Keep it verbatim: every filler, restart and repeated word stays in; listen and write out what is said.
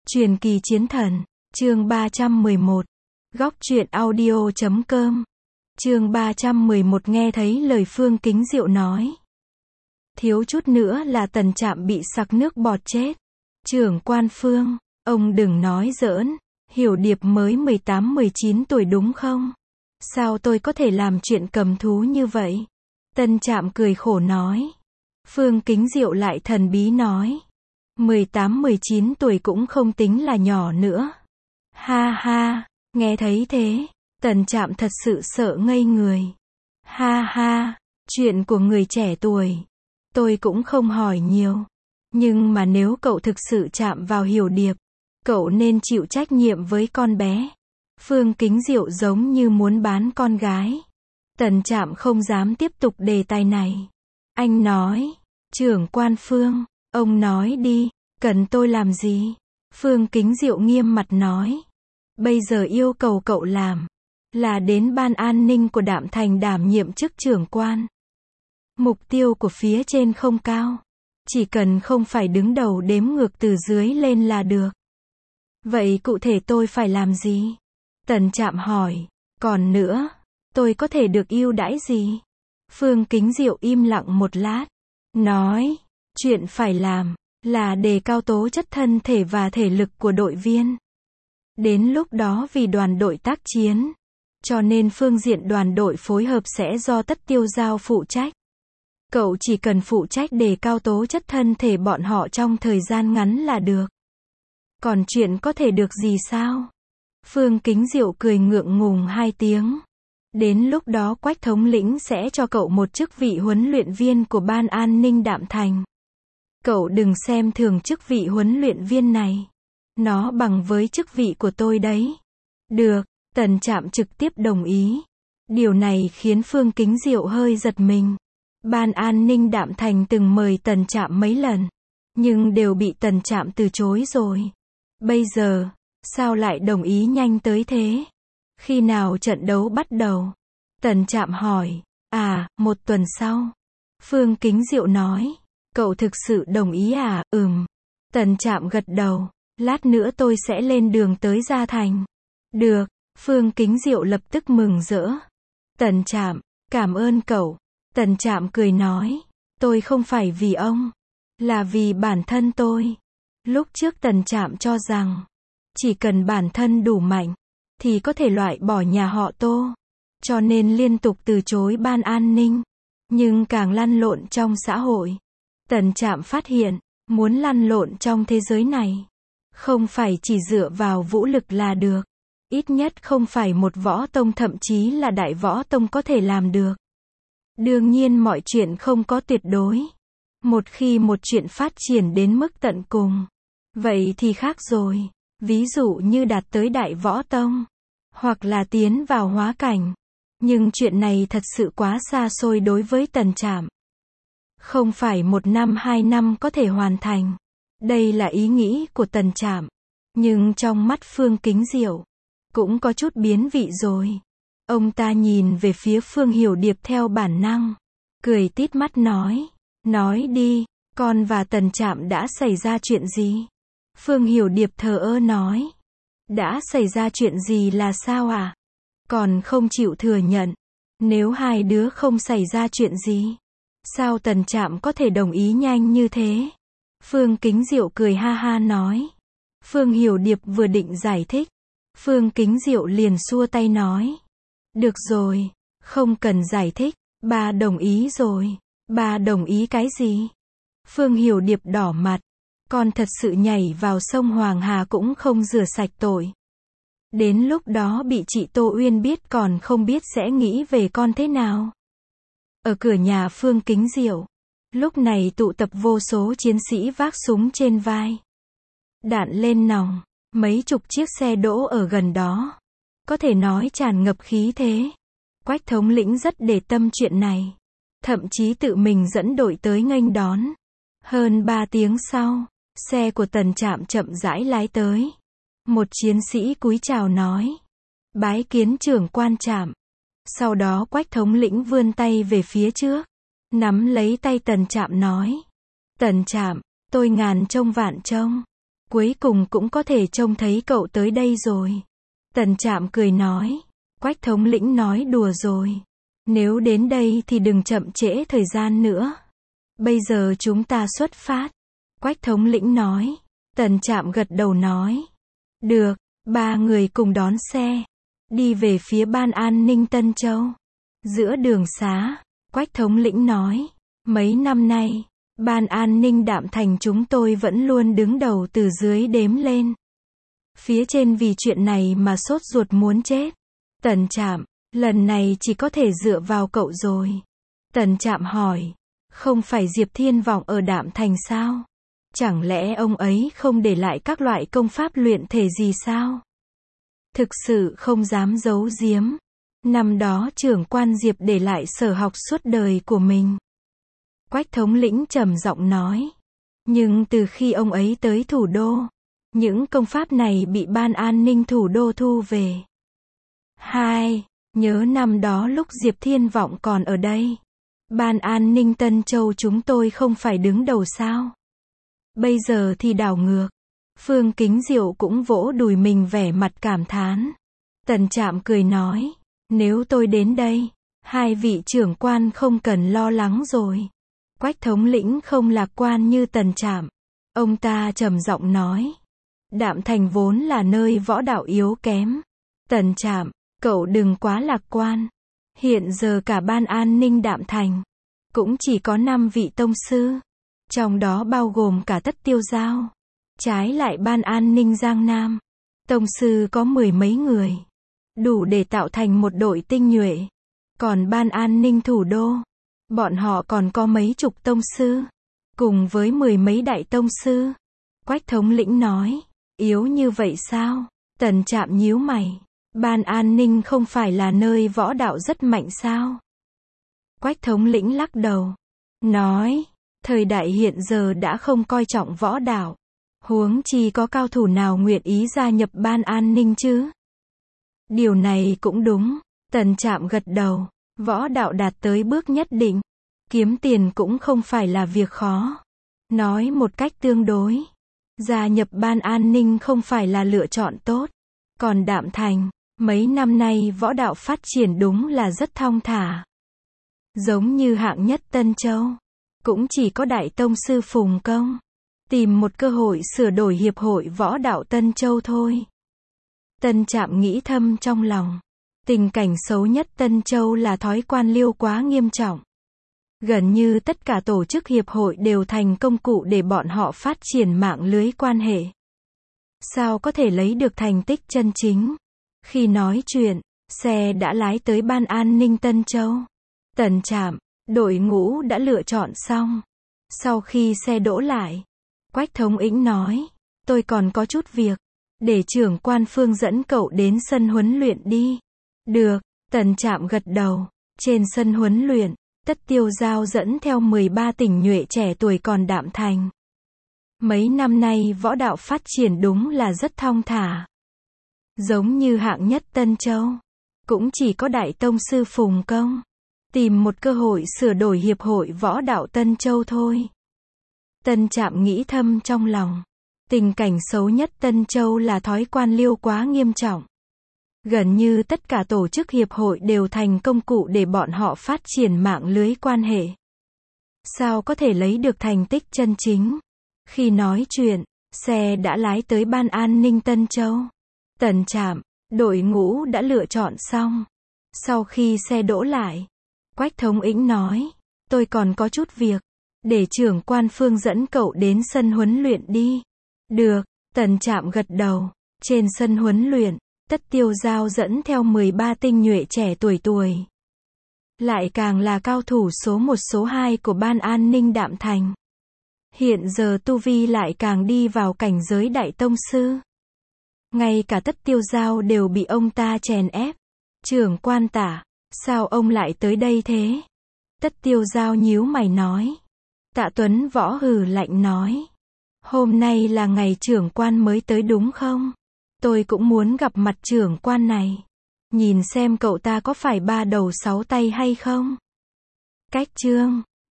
Truyền kỳ chiến thần, chương ba trăm mười một. Góc truyện audio chấm com. Chương ba trăm mười một nghe thấy lời Phương Kính Diệu nói. Thiếu chút nữa là Tần Trạm bị sặc nước bọt chết. Trưởng quan Phương, ông đừng nói giỡn, Hiểu Điệp mới mười tám mười chín tuổi đúng không? Sao tôi có thể làm chuyện cầm thú như vậy? Tần Trạm cười khổ nói. Phương Kính Diệu lại thần bí nói. mười tám mười chín tuổi cũng không tính là nhỏ nữa. Ha ha, nghe thấy thế, Tần Trạm thật sự sợ ngây người. Ha ha, chuyện của người trẻ tuổi, tôi cũng không hỏi nhiều. Nhưng mà nếu cậu thực sự chạm vào Hiểu Điệp, cậu nên chịu trách nhiệm với con bé. Phương Kính Diệu giống như muốn bán con gái. Tần Trạm không dám tiếp tục đề tài này. Anh nói, trưởng quan Phương, ông nói đi, cần tôi làm gì? Phương Kính Diệu nghiêm mặt nói. Bây giờ yêu cầu cậu làm, là đến ban an ninh của Đạm Thành đảm nhiệm chức trưởng quan. Mục tiêu của phía trên không cao. Chỉ cần không phải đứng đầu đếm ngược từ dưới lên là được. Vậy cụ thể tôi phải làm gì? Tần Trạm hỏi. Còn nữa, tôi có thể được ưu đãi gì? Phương Kính Diệu im lặng một lát. Nói, chuyện phải làm là đề cao tố chất thân thể và thể lực của đội viên. Đến lúc đó vì đoàn đội tác chiến, cho nên phương diện đoàn đội phối hợp sẽ do Tất Tiêu Giao phụ trách. Cậu chỉ cần phụ trách đề cao tố chất thân thể bọn họ trong thời gian ngắn là được. Còn chuyện có thể được gì sao? Phương Kính Diệu cười ngượng ngùng hai tiếng. Đến lúc đó Quách thống lĩnh sẽ cho cậu một chức vị huấn luyện viên của ban an ninh Đạm Thành. Cậu đừng xem thường chức vị huấn luyện viên này. Nó bằng với chức vị của tôi đấy. Được, Tần Trạm trực tiếp đồng ý. Điều này khiến Phương Kính Diệu hơi giật mình. Ban an ninh Đạm Thành từng mời Tần Trạm mấy lần, nhưng đều bị Tần Trạm từ chối rồi. Bây giờ, sao lại đồng ý nhanh tới thế? Khi nào trận đấu bắt đầu? Tần Trạm hỏi. À, một tuần sau. Phương Kính Diệu nói. Cậu thực sự đồng ý à? Ừm. Tần Trạm gật đầu. Lát nữa tôi sẽ lên đường tới Gia Thành. Được. Phương Kính Diệu lập tức mừng rỡ. Tần Trạm, cảm ơn cậu. Tần Trạm cười nói. Tôi không phải vì ông, là vì bản thân tôi. Lúc trước Tần Trạm cho rằng, chỉ cần bản thân đủ mạnh, thì có thể loại bỏ nhà họ Tô. Cho nên liên tục từ chối ban an ninh. Nhưng càng lăn lộn trong xã hội, Tần Trạm phát hiện, muốn lăn lộn trong thế giới này, không phải chỉ dựa vào vũ lực là được. Ít nhất không phải một võ tông thậm chí là đại võ tông có thể làm được. Đương nhiên mọi chuyện không có tuyệt đối. Một khi một chuyện phát triển đến mức tận cùng, vậy thì khác rồi. Ví dụ như đạt tới đại võ tông, hoặc là tiến vào hóa cảnh. Nhưng chuyện này thật sự quá xa xôi đối với Tần Trạm. Không phải một năm hai năm có thể hoàn thành. Đây là ý nghĩ của Tần Trạm. Nhưng trong mắt Phương Kính Diệu, cũng có chút biến vị rồi. Ông ta nhìn về phía Phương Hiểu Điệp theo bản năng. Cười tít mắt nói. Nói đi, con và Tần Trạm đã xảy ra chuyện gì? Phương Hiểu Điệp thờ ơ nói. Đã xảy ra chuyện gì là sao à? Còn không chịu thừa nhận. Nếu hai đứa không xảy ra chuyện gì, sao Tần Trạm có thể đồng ý nhanh như thế? Phương Kính Diệu cười ha ha nói. Phương Hiểu Điệp vừa định giải thích, Phương Kính Diệu liền xua tay nói. Được rồi, không cần giải thích, ba đồng ý rồi. Ba đồng ý cái gì? Phương Hiểu Điệp đỏ mặt. Con thật sự nhảy vào sông Hoàng Hà cũng không rửa sạch tội. Đến lúc đó bị chị Tô Uyên biết còn không biết sẽ nghĩ về con thế nào. Ở cửa nhà Phương Kính Diệu, lúc này tụ tập vô số chiến sĩ vác súng trên vai. Đạn lên nòng, mấy chục chiếc xe đỗ ở gần đó. Có thể nói tràn ngập khí thế. Quách thống lĩnh rất để tâm chuyện này. Thậm chí tự mình dẫn đội tới nghênh đón. Hơn ba tiếng sau, xe của Tần Trạm chậm rãi lái tới. Một chiến sĩ cúi chào nói. Bái kiến trưởng quan Trạm. Sau đó Quách thống lĩnh vươn tay về phía trước, nắm lấy tay Tần Trạm nói. Tần Trạm, tôi ngàn trông vạn trông. Cuối cùng cũng có thể trông thấy cậu tới đây rồi. Tần Trạm cười nói. Quách thống lĩnh nói đùa rồi. Nếu đến đây thì đừng chậm trễ thời gian nữa. Bây giờ chúng ta xuất phát. Quách thống lĩnh nói. Tần Trạm gật đầu nói. Được, ba người cùng đón xe. Đi về phía Ban An ninh Tân Châu. Giữa đường xá, Quách thống lĩnh nói. Mấy năm nay, Ban An ninh Đạm Thành chúng tôi vẫn luôn đứng đầu từ dưới đếm lên. Phía trên vì chuyện này mà sốt ruột muốn chết. Tần Trạm, lần này chỉ có thể dựa vào cậu rồi. Tần Trạm hỏi. Không phải Diệp Thiên Vọng ở Đạm Thành sao? Chẳng lẽ ông ấy không để lại các loại công pháp luyện thể gì sao? Thực sự không dám giấu giếm. Năm đó trưởng quan Diệp để lại sở học suốt đời của mình. Quách thống lĩnh trầm giọng nói. Nhưng từ khi ông ấy tới thủ đô, những công pháp này bị Ban An ninh thủ đô thu về. Hai, nhớ năm đó lúc Diệp Thiên Vọng còn ở đây. Ban An ninh Tân Châu chúng tôi không phải đứng đầu sao? Bây giờ thì đảo ngược. Phương Kính Diệu cũng vỗ đùi mình vẻ mặt cảm thán. Tần Trạm cười nói. Nếu tôi đến đây, hai vị trưởng quan không cần lo lắng rồi. Quách thống lĩnh không lạc quan như Tần Trạm. Ông ta trầm giọng nói. Đạm Thành vốn là nơi võ đạo yếu kém. Tần Trạm, cậu đừng quá lạc quan. Hiện giờ cả Ban An ninh Đạm Thành cũng chỉ có năm vị tông sư, trong đó bao gồm cả Tất Tiêu Giao. Trái lại Ban An ninh Giang Nam, tông sư có mười mấy người, đủ để tạo thành một đội tinh nhuệ. Còn Ban An ninh thủ đô, bọn họ còn có mấy chục tông sư, cùng với mười mấy đại tông sư. Quách thống lĩnh nói. Yếu như vậy sao? Tần Trạm nhíu mày. Ban An ninh không phải là nơi võ đạo rất mạnh sao? Quách thống lĩnh lắc đầu. Nói. Thời đại hiện giờ đã không coi trọng võ đạo. Huống chi có cao thủ nào nguyện ý gia nhập Ban An ninh chứ? Điều này cũng đúng. Tần Trạm gật đầu. Võ đạo đạt tới bước nhất định, kiếm tiền cũng không phải là việc khó. Nói một cách tương đối, gia nhập Ban An ninh không phải là lựa chọn tốt. Còn Đạm Thành, mấy năm nay võ đạo phát triển đúng là rất thong thả. Giống như hạng nhất Tân Châu, cũng chỉ có Đại Tông sư Phùng Công tìm một cơ hội sửa đổi hiệp hội võ đạo Tân Châu thôi. Tân Trạm nghĩ thầm trong lòng. Tình cảnh xấu nhất Tân Châu là thói quan liêu quá nghiêm trọng. Gần như tất cả tổ chức hiệp hội đều thành công cụ để bọn họ phát triển mạng lưới quan hệ. Sao có thể lấy được thành tích chân chính? Khi nói chuyện, xe đã lái tới Ban An ninh Tân Châu. Tần Trạm, đội ngũ đã lựa chọn xong. Sau khi xe đỗ lại, Quách thống lĩnh nói, tôi còn có chút việc, để trưởng quan Phương dẫn cậu đến sân huấn luyện đi. Được, Tần Trạm gật đầu. Trên sân huấn luyện, Tất Tiêu Giao dẫn theo mười ba tỉnh nhuệ trẻ tuổi còn Đạm Thành. Mấy năm nay võ đạo phát triển đúng là rất thong thả. Giống như hạng nhất Tân Châu, cũng chỉ có Đại Tông sư Phùng Công tìm một cơ hội sửa đổi hiệp hội võ đạo Tân Châu thôi. Tân Trạm nghĩ thầm trong lòng. Tình cảnh xấu nhất Tân Châu là thói quan liêu quá nghiêm trọng. Gần như tất cả tổ chức hiệp hội đều thành công cụ để bọn họ phát triển mạng lưới quan hệ. Sao có thể lấy được thành tích chân chính? Khi nói chuyện, xe đã lái tới Ban An ninh Tân Châu. Tần Trạm, đội ngũ đã lựa chọn xong. Sau khi xe đỗ lại, Quách thống lĩnh nói, tôi còn có chút việc, để trưởng quan Phương dẫn cậu đến sân huấn luyện đi. Được, Tần Trạm gật đầu. Trên sân huấn luyện, Tất Tiêu Giao dẫn theo mười ba tinh nhuệ trẻ tuổi tuổi. Lại càng là cao thủ số một số hai của Ban An ninh Đạm Thành. Hiện giờ tu vi lại càng đi vào cảnh giới Đại Tông sư. Ngay cả Tất Tiêu Giao đều bị ông ta chèn ép. Trưởng quan Tả, sao ông lại tới đây thế? Tất Tiêu Giao nhíu mày nói. Tạ Tuấn Võ hừ lạnh nói. Hôm nay là ngày trưởng quan mới tới đúng không? Tôi cũng muốn gặp mặt trưởng quan này. Nhìn xem cậu ta có phải ba đầu sáu tay hay không? Cách chương